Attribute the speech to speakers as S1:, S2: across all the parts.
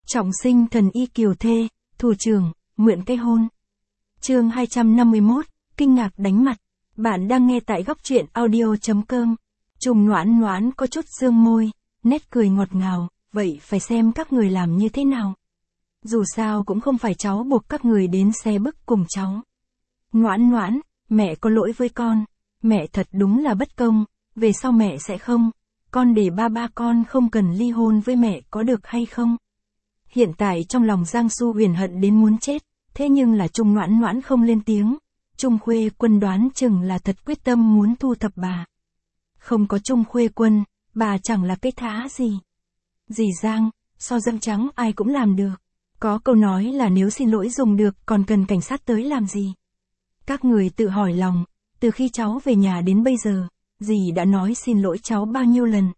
S1: Trọng sinh thần y kiều thê, thủ trưởng, nguyện cây hôn. Chương 251, kinh ngạc đánh mặt. Bạn đang nghe tại góc truyện audio.com. Trùng Noãn Noãn có chút dương môi, nét cười ngọt ngào, vậy phải xem các người làm như thế nào. Dù sao cũng không phải cháu buộc các người đến xe bức cùng cháu. Noãn Noãn, mẹ có lỗi với con, mẹ thật đúng là bất công, về sau mẹ sẽ không, con để ba con không cần ly hôn với mẹ có được hay không? Hiện tại trong lòng Giang Su Huyền hận đến muốn chết, thế nhưng là Trung Noãn Noãn không lên tiếng. Trung Khuê Quân đoán chừng là thật quyết tâm muốn thu thập bà. Không có Trung Khuê Quân, bà chẳng là cái thá gì. Dì Giang, so dâm trắng ai cũng làm được. Có câu nói là nếu xin lỗi dùng được còn cần cảnh sát tới làm gì. Các người tự hỏi lòng, từ khi cháu về nhà đến bây giờ, dì đã nói xin lỗi cháu bao nhiêu lần.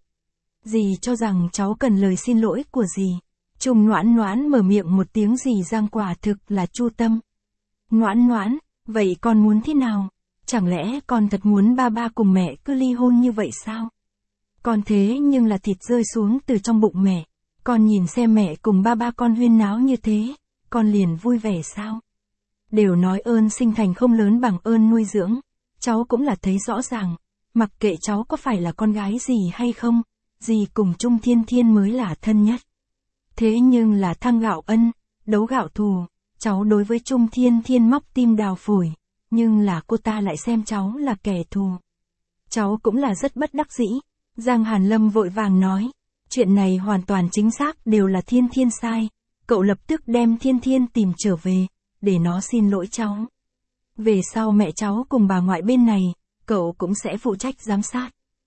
S1: Dì cho rằng cháu cần lời xin lỗi của dì. Trung Noãn Noãn mở miệng một tiếng dì Giang quả thực là chu tâm. Noãn Noãn, vậy con muốn thế nào? Chẳng lẽ con thật muốn ba cùng mẹ cứ ly hôn như vậy sao? Con thế nhưng là thịt rơi xuống từ trong bụng mẹ. Con nhìn xem mẹ cùng ba con huyên náo như thế, con liền vui vẻ sao? Đều nói ơn sinh thành không lớn bằng ơn nuôi dưỡng. Cháu cũng là thấy rõ ràng, mặc kệ cháu có phải là con gái gì hay không, dì cùng Trung Thiên Thiên mới là thân nhất. Thế nhưng là thăng gạo ân, đấu gạo thù, cháu đối với Trung Thiên Thiên móc tim đào phổi, nhưng là cô ta lại xem cháu là kẻ thù. Cháu cũng là rất bất đắc dĩ. Giang Hàn Lâm vội vàng nói, chuyện này hoàn toàn chính xác đều là Thiên Thiên sai, cậu lập tức đem Thiên Thiên tìm trở về, để nó xin lỗi cháu. Về sau mẹ cháu cùng bà ngoại bên này, cậu cũng sẽ phụ trách giám sát.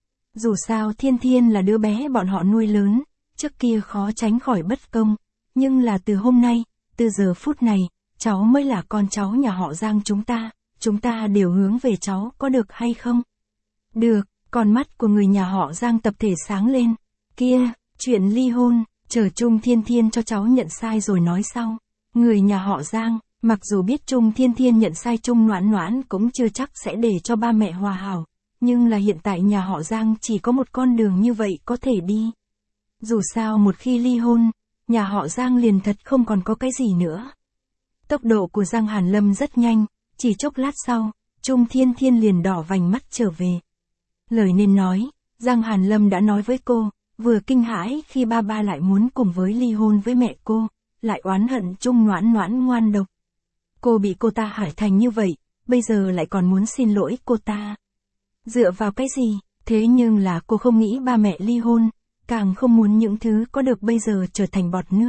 S1: Dù sao Thiên Thiên là đứa bé bọn họ nuôi lớn, trước kia khó tránh khỏi bất công, nhưng là từ hôm nay, từ giờ phút này, cháu mới là con cháu nhà họ Giang chúng ta đều hướng về cháu có được hay không? Được, con mắt của người nhà họ Giang tập thể sáng lên. Kia, chuyện ly hôn, chờ Trung Thiên Thiên cho cháu nhận sai rồi nói sau. Người nhà họ Giang, mặc dù biết Trung Thiên Thiên nhận sai Trung Noãn Noãn cũng chưa chắc sẽ để cho ba mẹ hòa hảo, nhưng là hiện tại nhà họ Giang chỉ có một con đường như vậy có thể đi. Dù sao một khi ly hôn, nhà họ Giang liền thật không còn có cái gì nữa. Tốc độ của Giang Hàn Lâm rất nhanh, chỉ chốc lát sau, Trung Thiên Thiên liền đỏ vành mắt trở về. Lời nên nói, Giang Hàn Lâm đã nói với cô, vừa kinh hãi khi ba lại muốn cùng với ly hôn với mẹ cô, lại oán hận Trung Noãn Noãn ngoan độc. Cô bị cô ta hại thành như vậy, bây giờ lại còn muốn xin lỗi cô ta. Dựa vào cái gì? Thế nhưng là cô không nghĩ ba mẹ ly hôn, càng không muốn những thứ có được bây giờ trở thành bọt nước.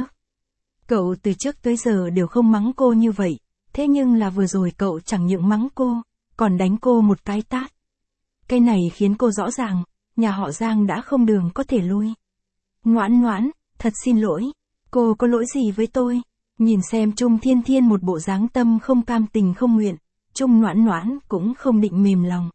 S1: Cậu từ trước tới giờ đều không mắng cô như vậy, thế nhưng là vừa rồi cậu chẳng những mắng cô, còn đánh cô một cái tát. Cái này khiến cô rõ ràng, nhà họ Giang đã không đường có thể lui. Noãn Noãn, thật xin lỗi, cô có lỗi gì với tôi? Nhìn xem Trung Thiên Thiên một bộ dáng tâm không cam tình không nguyện, Trung Noãn Noãn cũng không định mềm lòng.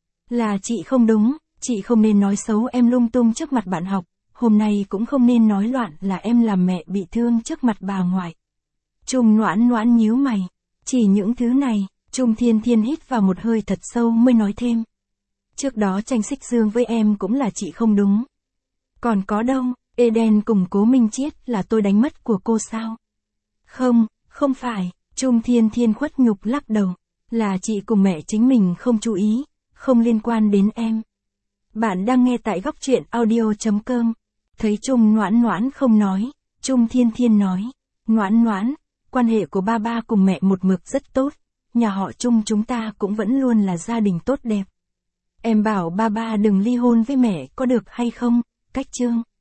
S1: Là chị không đúng, chị không nên nói xấu em lung tung trước mặt bạn học, hôm nay cũng không nên nói loạn là em làm mẹ bị thương trước mặt bà ngoại. Trung Noãn Noãn nhíu mày, chỉ những thứ này, Trung Thiên Thiên hít vào một hơi thật sâu mới nói thêm. Trước đó tranh xích dương với em cũng là chị không đúng. Còn có đâu, Eden cùng Cố Minh Chiết là tôi đánh mất của cô sao? Không, không phải, Trung Thiên Thiên khuất nhục lắc đầu, là chị cùng mẹ chính mình không chú ý, không liên quan đến em. Bạn đang nghe tại góc truyện audio.com. Thấy Trung Noãn Noãn không nói, Trung Thiên Thiên nói, Noãn Noãn, quan hệ của ba cùng mẹ một mực rất tốt, nhà họ Trung chúng ta cũng vẫn luôn là gia đình tốt đẹp. Em bảo ba đừng ly hôn với mẹ có được hay không, cách chương.